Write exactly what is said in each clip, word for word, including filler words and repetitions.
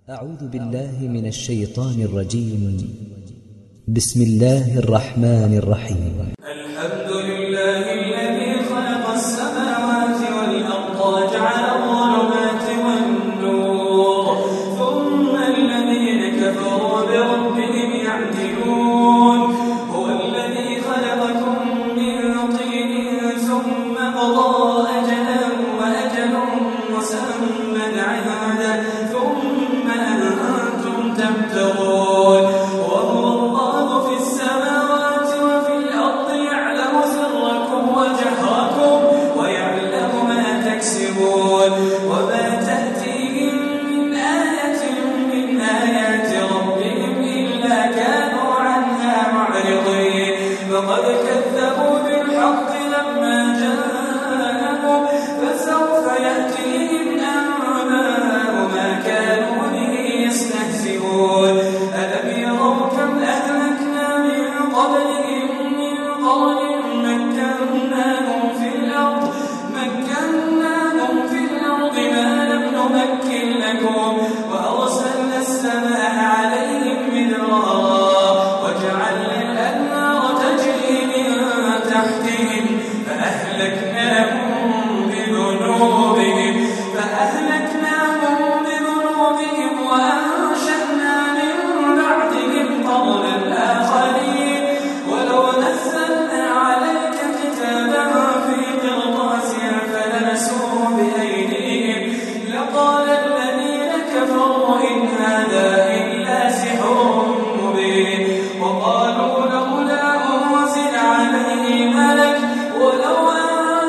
أعوذ بالله من الشيطان الرجيم. بسم الله الرحمن الرحيم. الحمد لله الذي خلق السماوات والأرض وجعل الظلمات والنور ثم الذين كفروا بربهم يعدلون. هو الذي خلقكم من طين ثم قضى أجلا وأجل مسمى عنده ثم أنتم تمترون. وهو الله في السماوات وفي الأرض يعلم سركم وجهركم ويعلم ما تكسبون. وما تأتيهم من آية من آيات ربهم إلا كانوا عنها معرضين. فقد كذبوا بالحق لما جاءهم فسوف يأتيهم أنباء ما كانوا به يستهزئون. ألم يروا كم أهلكنا من قبلهم من قرن مكناهم في الأرض مكناهم في الأرض ما لم نمكن لكم وأرسلنا السماء عليهم مدرارا وجعلنا الأنهار تجري من تحتهم فأهلكناهم بذنوبهم فأهلكناهم بذنوبهم وأنشأنا من بعدهم قرنا آخرين. ولو نزلنا عليك كتابا في قرطاس فلمسوه بأيديهم لقال الذين كفروا إن هذا إلا سحر مبين. وقالوا لولا أنزل عليه ملك ولو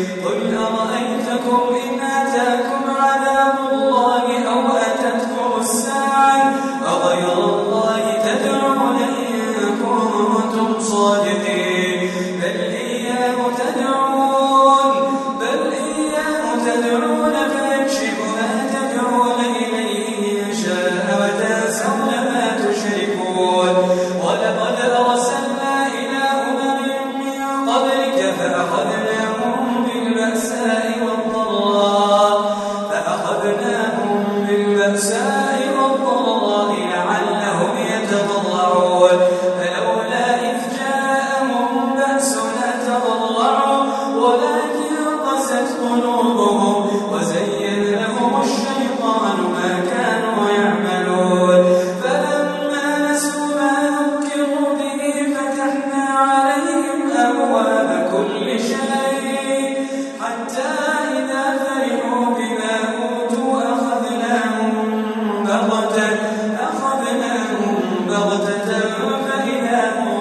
قل أرأيتكم إن أتاكم عذاب الله أو أتتكم الساعة أغير الله تدعون إن كنتم صادقين بل إياه تدعون بل إياه تدعون فيكشف ما تدعون إليه إن شاء وتنسون ما تشركون ولقد أرسلنا إلى أمم من قبلك فأخذناهم بالبأساء والضراء فأخذناهم بالبأساء والضراء لعلهم يتضرعون فلولا إذ جاءهم بأسنا تضرعوا ولكن قست قلوبهم وزين لهم الشيطان ما كانوا يعملون فلما نسوا ما ذكروا به فتحنا عليهم أبواب كل شيء حتى إذا فرحوا بما أوتوا أخذناهم بغتة أخذناهم بغتة فإذا هم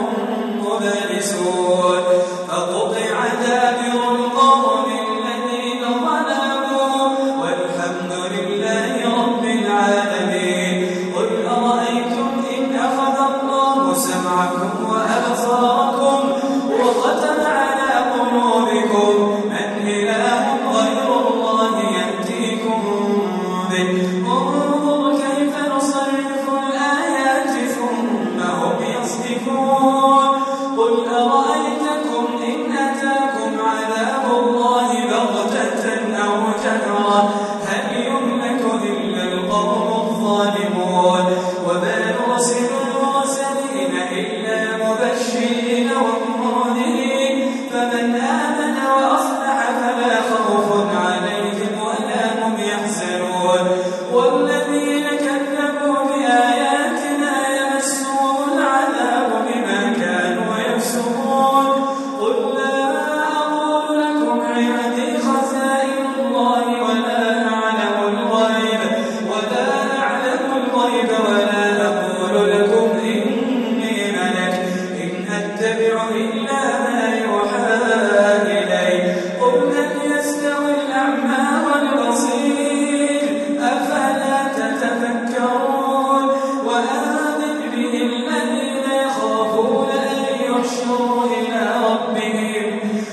مبلسون فقطع دابر القوم الذين ظلموا والحمد لله رب العالمين قل أرأيتم إن أخذ الله سمعكم وأبصاركم وختم على قلوبكم من إله غير الله يأتيكم به انظر كيف نصرف الآيات ثم هم يصدفون قل أرأيتكم إن أتاكم عذاب الله بغتة أو جهرة هل يملك إلا القوم الظالمون وما نرسل المرسلين إلا مبشرين ومنذرين فمن آمن وأصلح فلا خوف عليهم ولا هم يحزنون والذين كذبوا بآياتنا يمسهم العذاب بما كانوا يفسقون قل لا أقول لكم عندي خزائن الله ولا أعلم الغيب ولا أعلم الغيب ولا أقول لكم إني ملك إن أتبع إلا ما يوحى إلي قل هل يستوي الأعمى والبصير أفلا تتفكرون وأنذر به الذين يخافون أن يحشروا إلى ربهم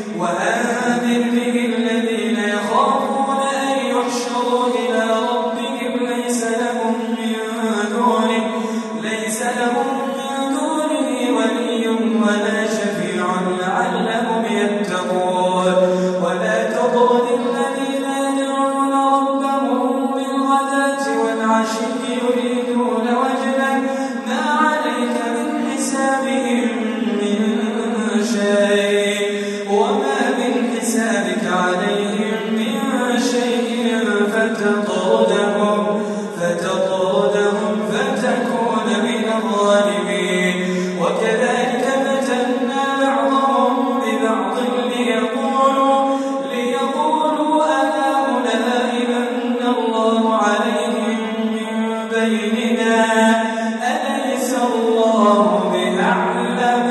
وأنذر به الذين يخافون أن يحشروا إلى ربهم ليس لهم من دونه ليس لهم من دونه ولي ولا شفيع لعلهم يتقون ولا تطرد الذين يدعون ربهم بالغداة والعشي يريدون وجهه ما عليك من حسابهم من شيء وما من حسابك عليهم من شيء فتطردهم فتطردهم فتكون من الظالمين وكذلك فتنا بعضهم ببعض ليقولوا ليقولوا أهؤلاء من الله عليهم من بيننا أليس الله بأعلم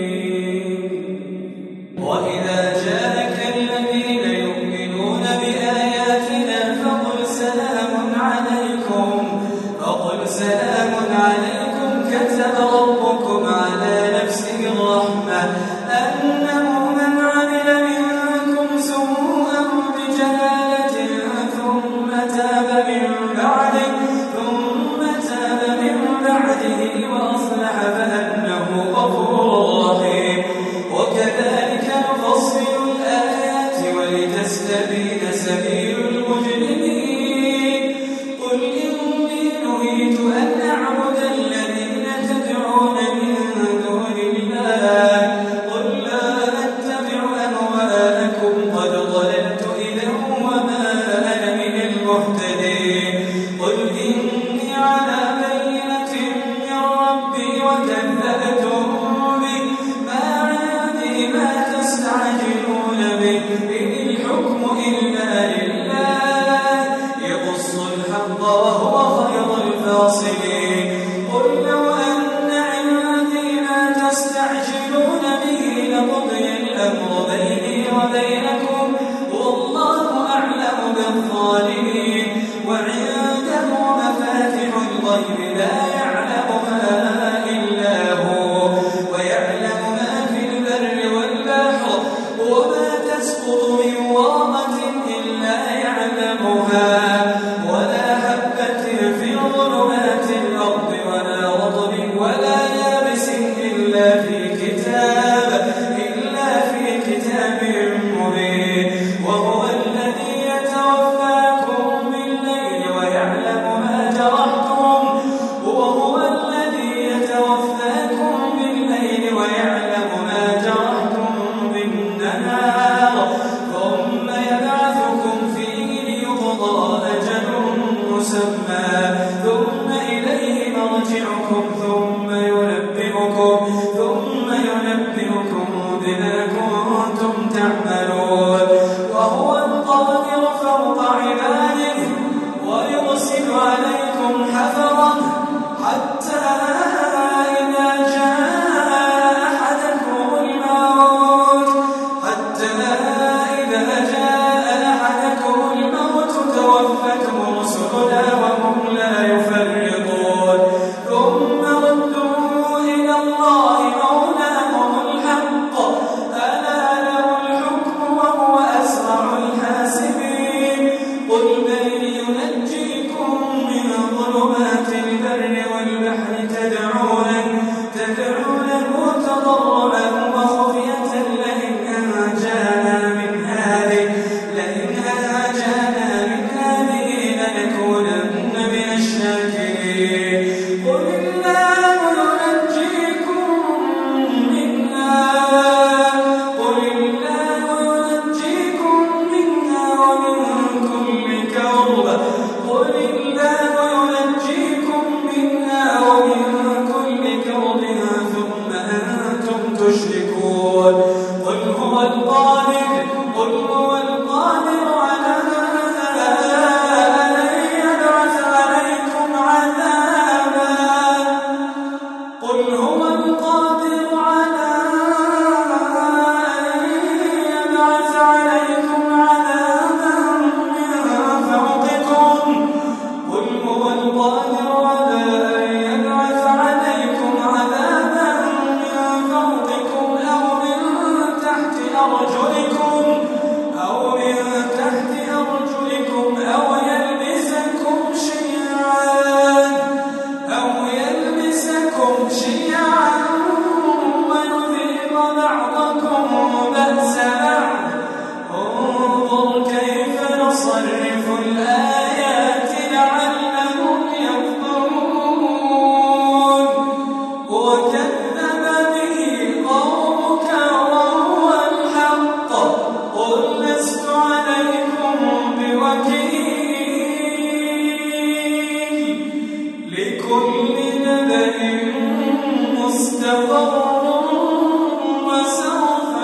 بالشاكرين وإذا جاءك الذين يؤمنون بآياتنا وما تسقط من ورقة إلا يعلمها ولا حبة في ظلمات الأرض ولا رطب ولا يابس إلا في كتاب إلا في كتاب مبين وهو الذي يتوفاكم بالليل ويعلم ما جرحتم وهو الذي يتوفاكم بالليل ويعلم ما جرحتم بالنهار ثم يبعثكم فيه ليقضى أجل مسمى ثم إليه مرجعكم ثم ينبئكم ثم ينبئكم بما كنتم تعملون وهو القادر فوق عباده ويرسل عليكم حفظا حتى إذا جاء أحدكم الموت حتى إذا جاء أحدكم الموت توفته رسلنا وهم لا يفرطون ثم ردوا إلى الله مولاهم الحق ألا له الحكم وهو أسرع الحاسبين قل من ينجيكم من ظلمات البر والبحر تدعونه تدعونه تضرعا وخفية لئن أنجانا من هذه لئن أنجانا من هذه لنكونن من الشاكرين قل الله ينجيكم منها قل الله ينجيكم منها ومن كل كرب قل الله ينجيكم منها ومن كل كرب ثم أنتم تشركون قل هو القادر قل هو القادر على أن يبعث عليكم عذابا قل هو القادر على أن يبعث عليكم عذابا من فوقكم قل هو القادر على أن يبعث عليكم عذابا من فوقكم أو من تحت أرجلكم أو من تحت أرجلكم أو يلبسكم شيعا أو يلبسكم شيعا ويذيق بعضكم بأس بعض انظر كيف نصرف الآيات لعلهم يفقهون وكذب به قومك وهو الحق قل لست عليكم بوكيل لكل نبأ مستقر وسوف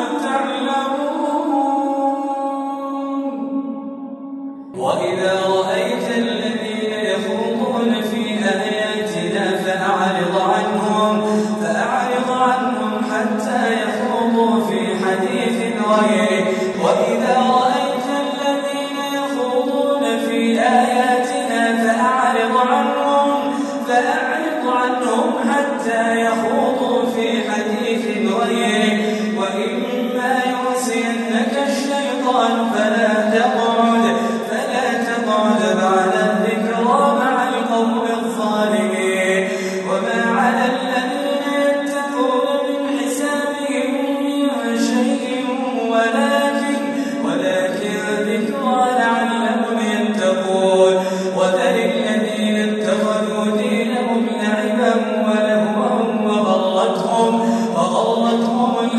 تعلمون وإذا رأيت الذين يخوضون في آياتنا فأعرض عنهم فأعرض عنهم حتى يخوضوا في حديث غيره وإذا رأيت الذين يخوضون في آياتنا فأعرض عنهم فأعرض عنهم حتى يخوضوا في حديث غيره وإما ينسينك الشيطان فلا تقعد فلا تقعد بعد الذكرى مع القوم الظالمين وما على الذين يتقون من حسابهم من شيء ولكن ولكن ذكرى لعلهم يتقون وذل الذين اتخذوا دينهم لعبا ولهوا وغرتهم وغرتهم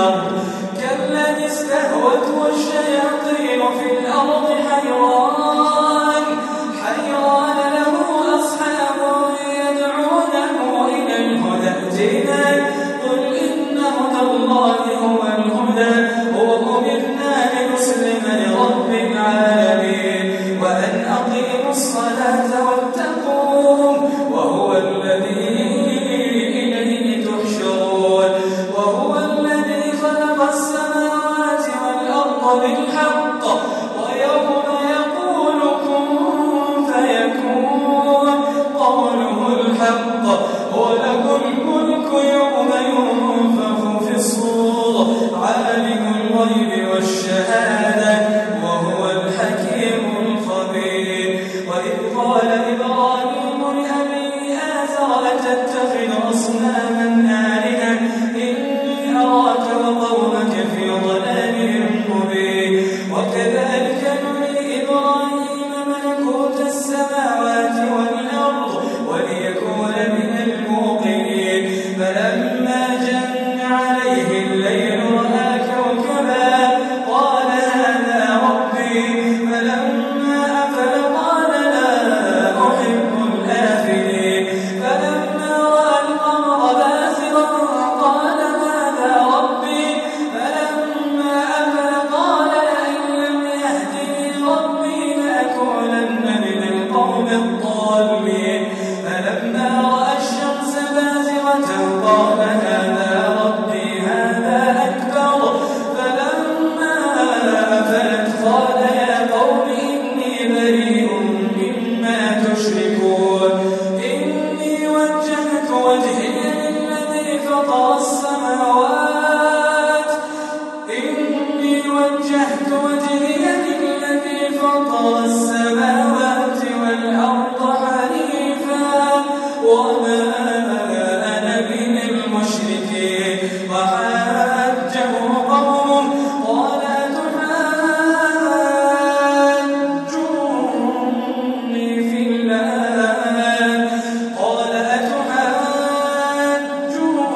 الأرض كالذي استهوته الشياطين في الأرض حيران حيران له أصحاب يدعونه إلى الهدى ائتنا قل إن هدى الله هو الهدى وأمرنا لنسلم لرب العالمين وأن أقيموا الصلاة واتقوه وهو الذي إليه تحشرون وهو الذي خلق السماوات والأرض بالحق ويوم يقول كن فيكون قوله الحق وله الملك يوم ينفخ في الصور عالم الغيب والشهادة وهو الحكيم الخبير وإذ قال إبراهيم لأبيه آزر أتتخذ أصناما آلهة إني أراك وقومك في ضلال مبين وكذلك نري إبراهيم ملكوت السماوات والأرض وليكون من الموقنين فلما جن عليه الليل رأى كوكبا قال هذا ربي فلما أفل قال لا أحب الآفلين فلما رأى القمر بازغا قال هذا ربي فلما أفل قال لئن لم يهدني ربي لأكونن من القوم الضالين فلما رأى الشمس بازغة قال هذا ربي هذا أكبر فلما أفلت قال يا قوم إني بريء مما تشركون إني وجهت وجهي للذي فطر السماوات إني وجهت وجهي للذي فطر السماوات والأرض حنيفا وما أنا من المشركين وحاجه قومه قال أتحاجوني في الله قال أتحاجوني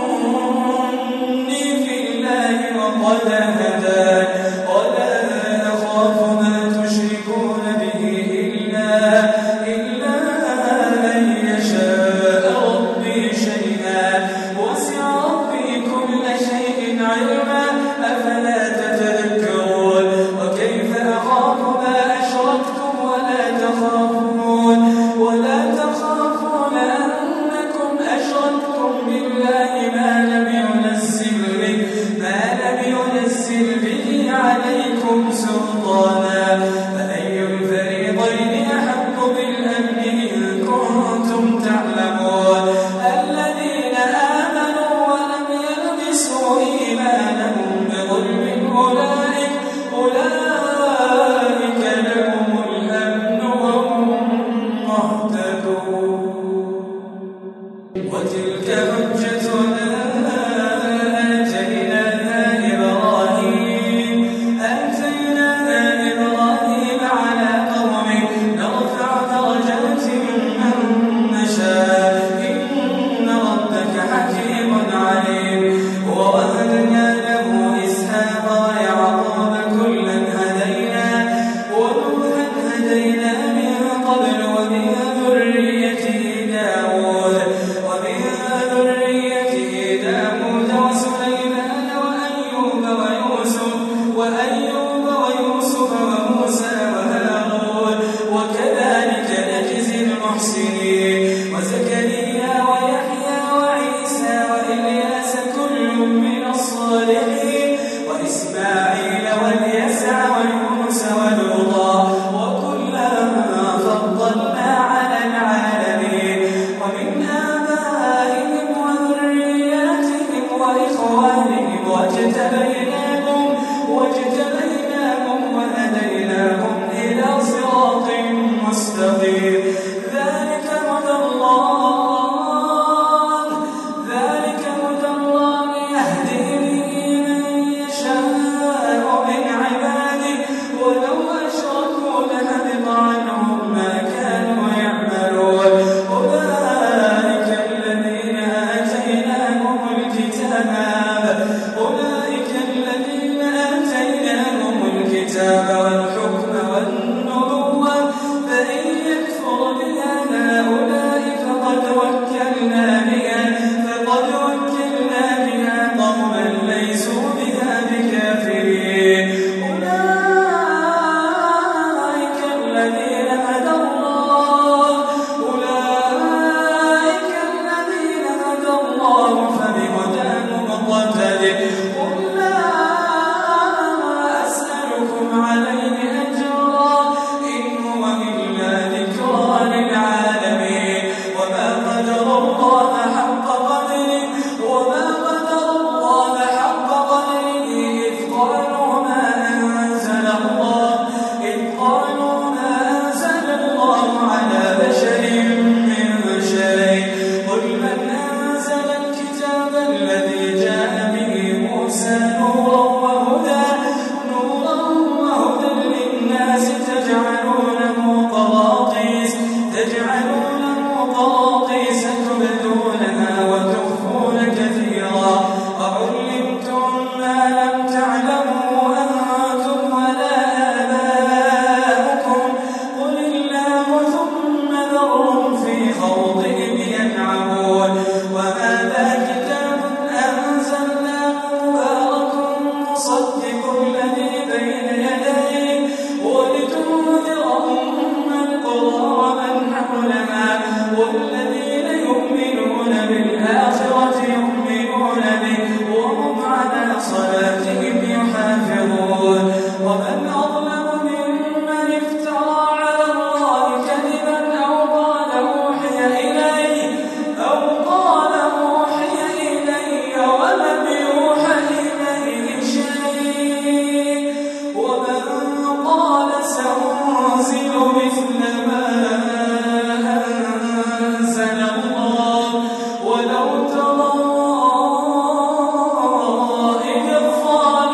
في الله وقد هدان ولا أخاف ما تشركون به إلا إلا أن يشاء ربي شيئا وسع ربي كل شيء علما أفلا تتذكرون وكيف أخاف ما أشركتم ولا تخافون ولا تخافون أنكم أشركتم بالله ما لم ينزل به ما لم ينزل به عليكم سلطانا فأي الفريقين أحق بالأمن إن كنتم تعلمون الذين آمنوا ولم يلبسوا إيمانهم بظلم أولئك أولئك لهم الأمن وهم مهتدون وتلك حجتنا آتيناها إبراهيم آتيناها إبراهيم على قومه نرفع درجات من نشاء إن ربك حكيم عليم ووهبنا له إسحاق ويعقوب كلا هدينا ونوحا هدينا من قبل ومن ذريته داود ومن ذريته داود وسليمان وأيوب ويوسف وأيوب ويوسف وموسى وهارون وكذلك نجزي المحسنين وزكريا ويحيى وعيسى وإلياس كل من الصالحين وإسماعيل واليسع ويونس ولوطا وكلا فضلنا على العالمين ومن آبائهم وذرياتهم وإخوانهم واجتبيناهم واجتبيناهم وهديناهم إلى صراط مستقيم ذلك هدى الله ذلك هدى الله يهدي به من يشاء صلاتهم يحافظون ومن أظلم ممن افترى على الله كذبا أو قال أوحي إلي أو قال أوحي إلي ولم يوحى إليه شيء ومن قال سأنزل مثل ما أنزل الله ولو ترى إذ الظالمون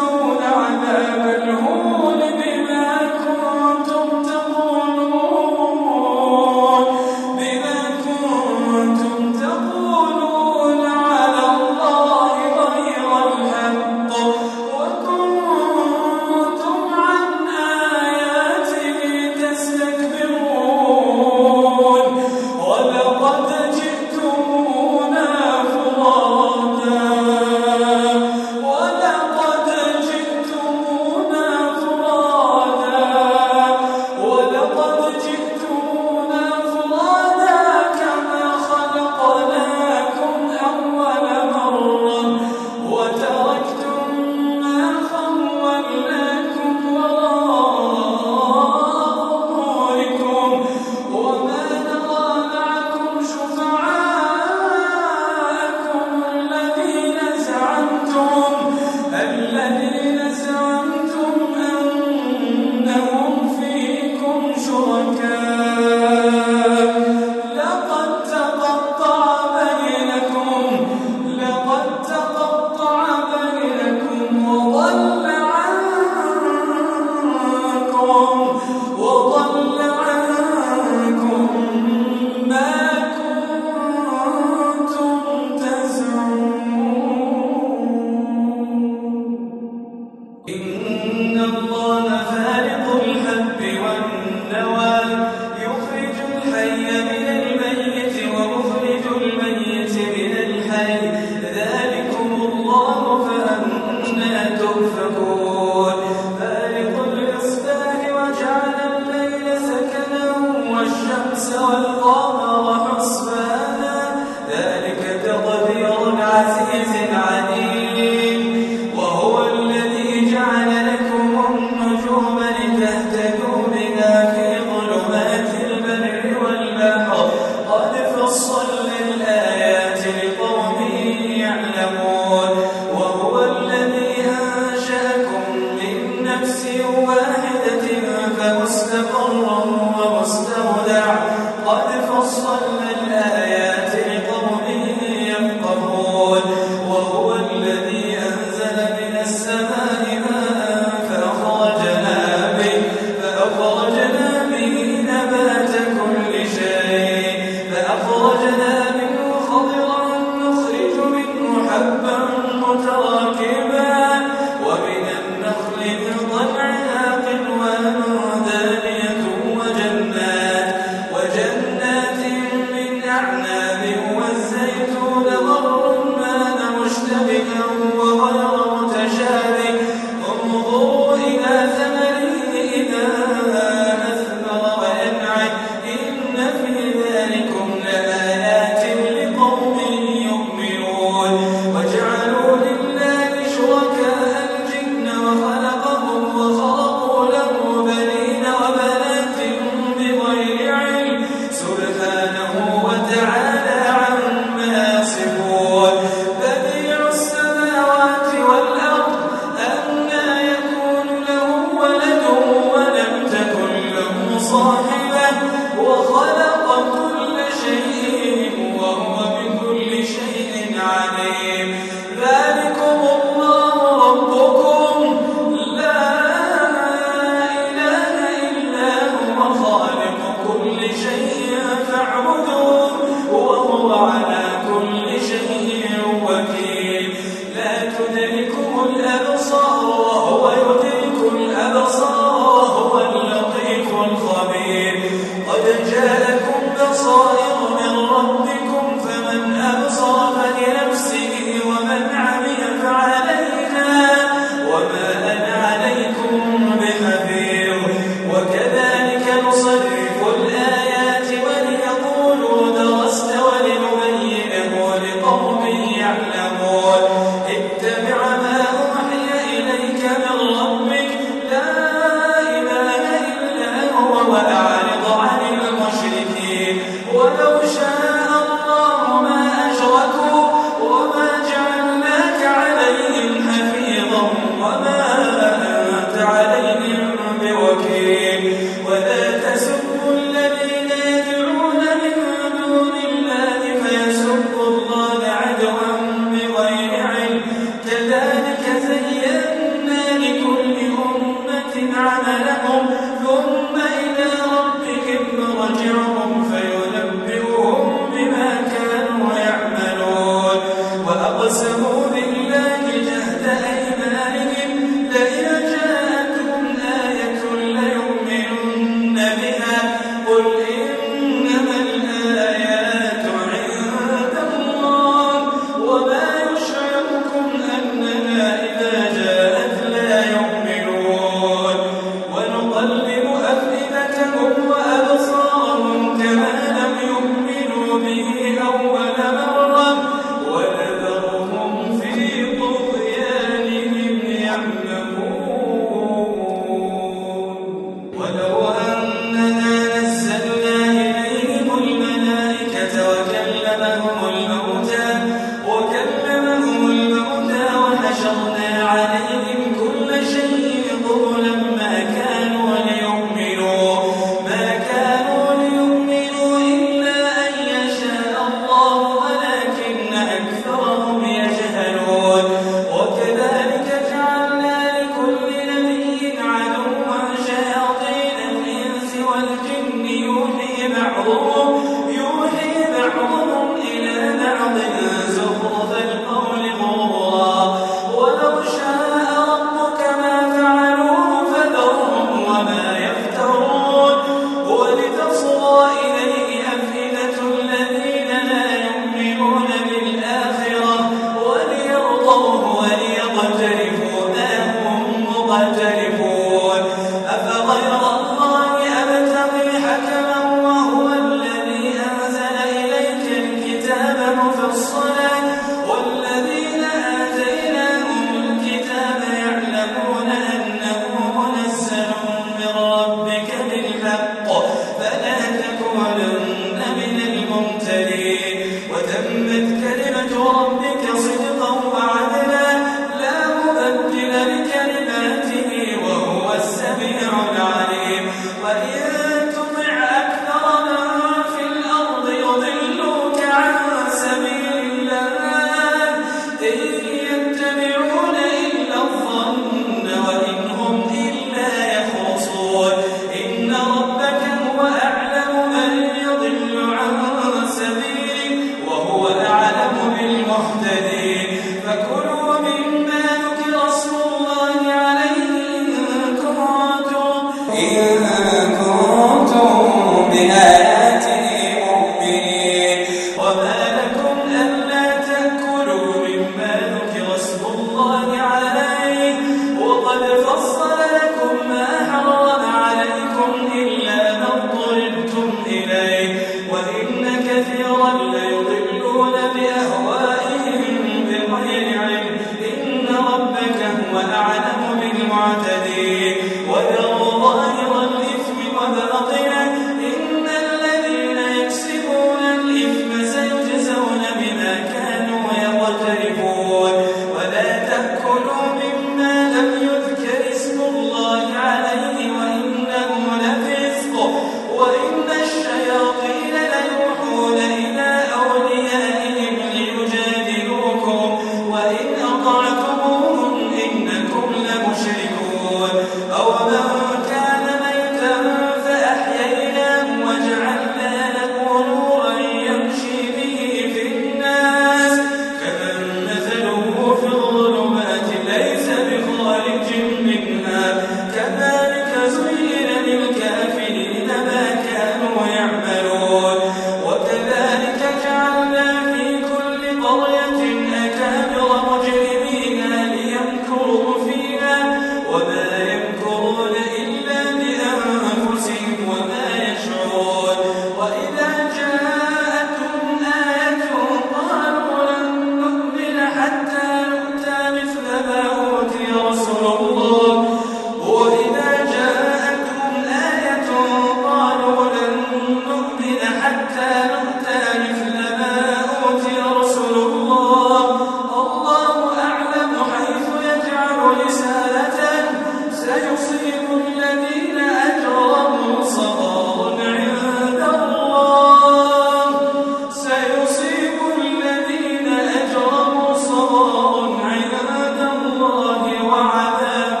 خارج منها كذلك زين للكافرين ما كانوا يعملون وكذلك جعلنا في كل قرية أكابر مجرميها ليمكروا فيها وما يمكرون إلا بأنفسهم وما يشعرون وإذا جاءتهم آية قالوا لن نؤمن حتى نؤتى مثل ما أوتي رسل الله وإذا جاءتهم آية قالوا لن نؤمن حتى نؤتى مثل ما أوتي رسل الله الله أعلم حيث يجعل رسالته سيصيب الذين أجرموا صغار عند الله سيصيب الذين أجرموا صغار عند الله وعذاب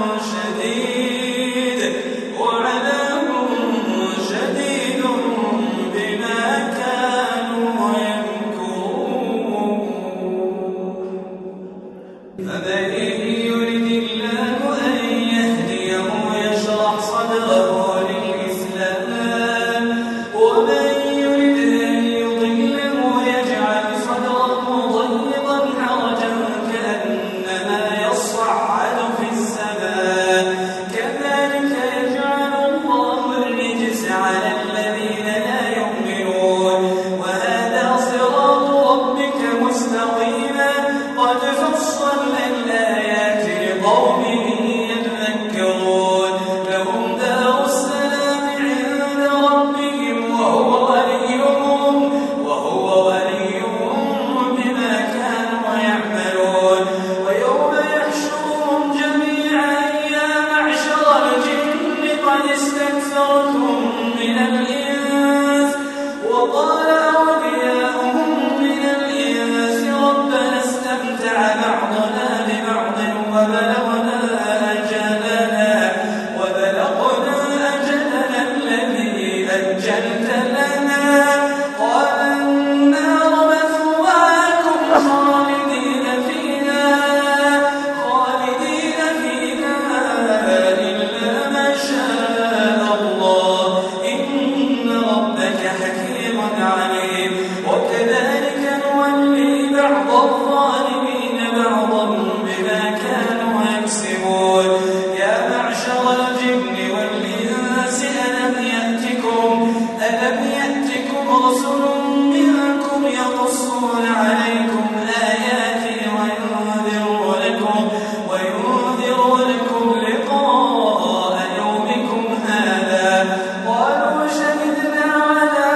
شديد وعذاب شديد بما كانوا يمكرون فمن يرد الله أن يهديه يشرح صدره للإسلام ومن يرد أن يضله يجعل صدره ضيقا حرجا كأنما يصعد في السماء كذلك يجعل الله الرجس على الذين لا يؤمنون وهذا صراط ربك مستقيما قد فصلنا الآيات لقوم يذكرون لهم دار السلام عند ربهم وهو وليهم وهو وليهم بما كانوا يعملون ويوم يحشرهم جميعا يا معشر الجن قد استكثرتم من الإنس وقال أولياؤهم من الإنس ربنا استمتع بعضنا ببعض وبلغنا أجلنا وبلغنا أجلنا الذي أجلت لنا قال النار مثواكم خالدين فيها خالدين فيها إلا ما شاء الله إن ربك حكيم عليم وكذلك نولي بعض الظالمين بعضا بما كانوا يكسبون يا معشر الجن والإنس ألم يأتكم ألم يأتكم رسل منكم يقصون عليكم آياتي وينذرونكم وينذرونكم لقاء يومكم هذا قالوا شهدنا على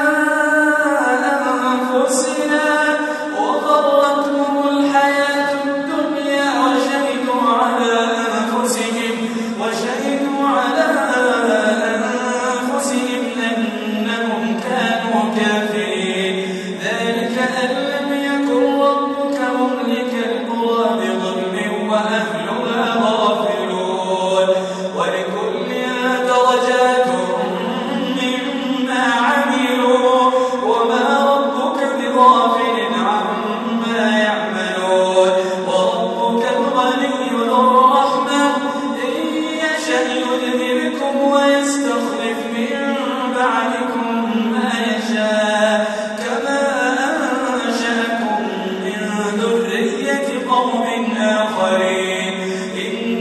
أنفسنا وغرتهم الحياة الدنيا وشهدوا على أنفسهم وشهدوا على أنفسهم أنهم كانوا كافرين ذلك أن لم يكن ربك مهلك القرى بظلم وأهلها غافلون ولكل درجات مما عملوا وما ربك بغافل عما يعملون وربك الغني ذو الرحمة إن يشأ يذهبكم ويستخلف من بعدكم ما يشاء كما أنشأكم من ذرية قوم آخرين إن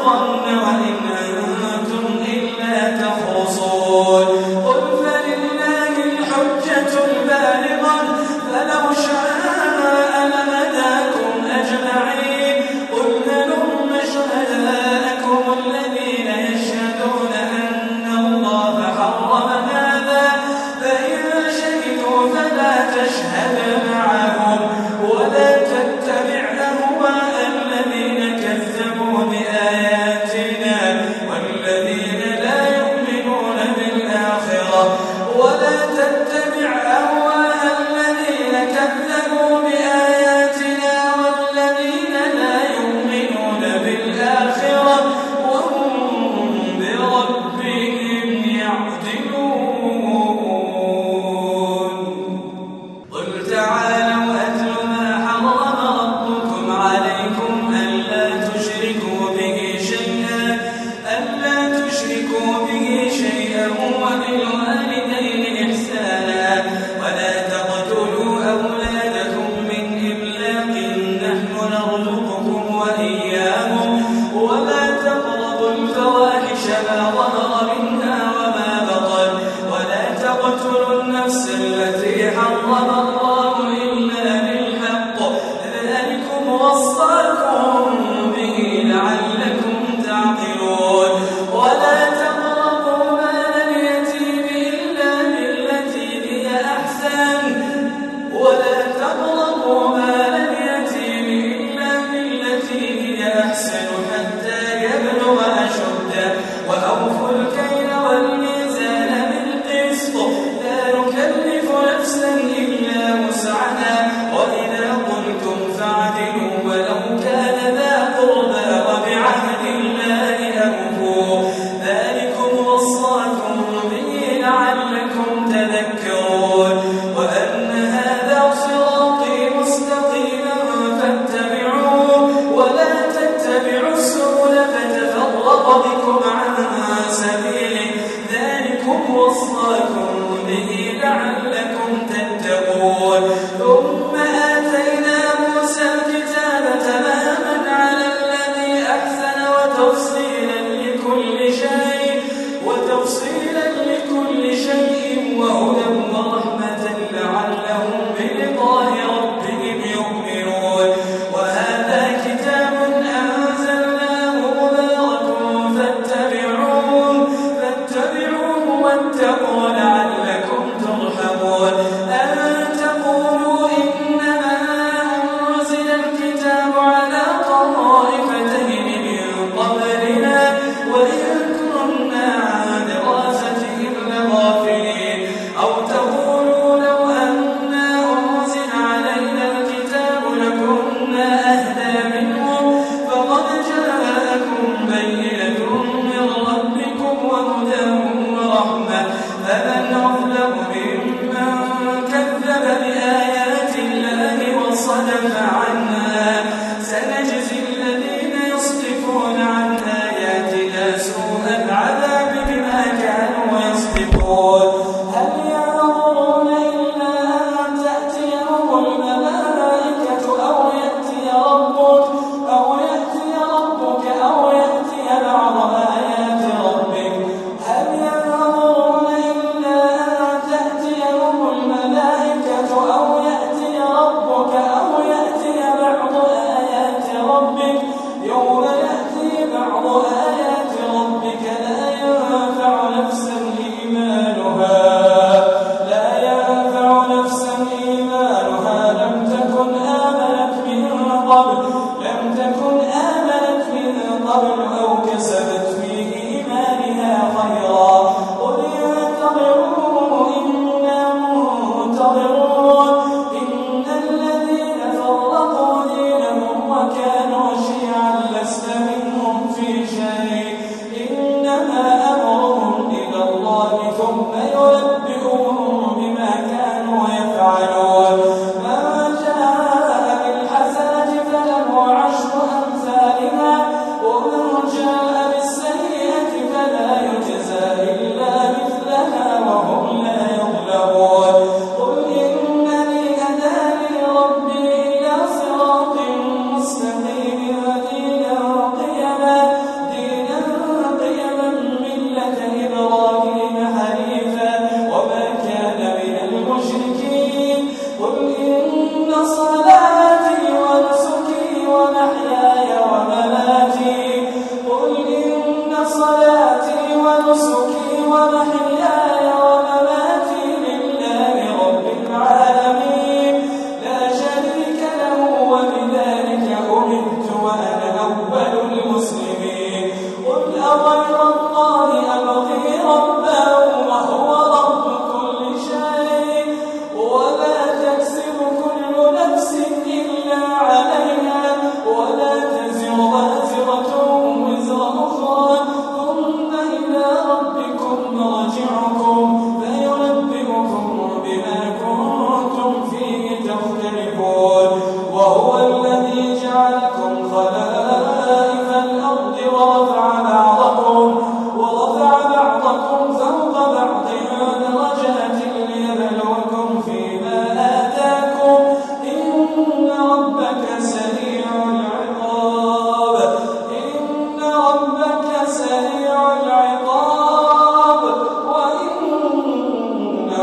لتكفرن وإن أنتم إلا تخرصون قل فلله الحجة البالغة فلو شاء لهداكم أجمعين قل هلم شهداءكم الذين يشهدون أن الله حرم هذا فإن شهدوا فلا تشهد معهم ولا تتبع أهواء الذين كذبوا بآياتنا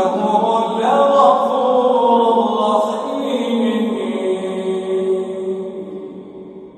وهو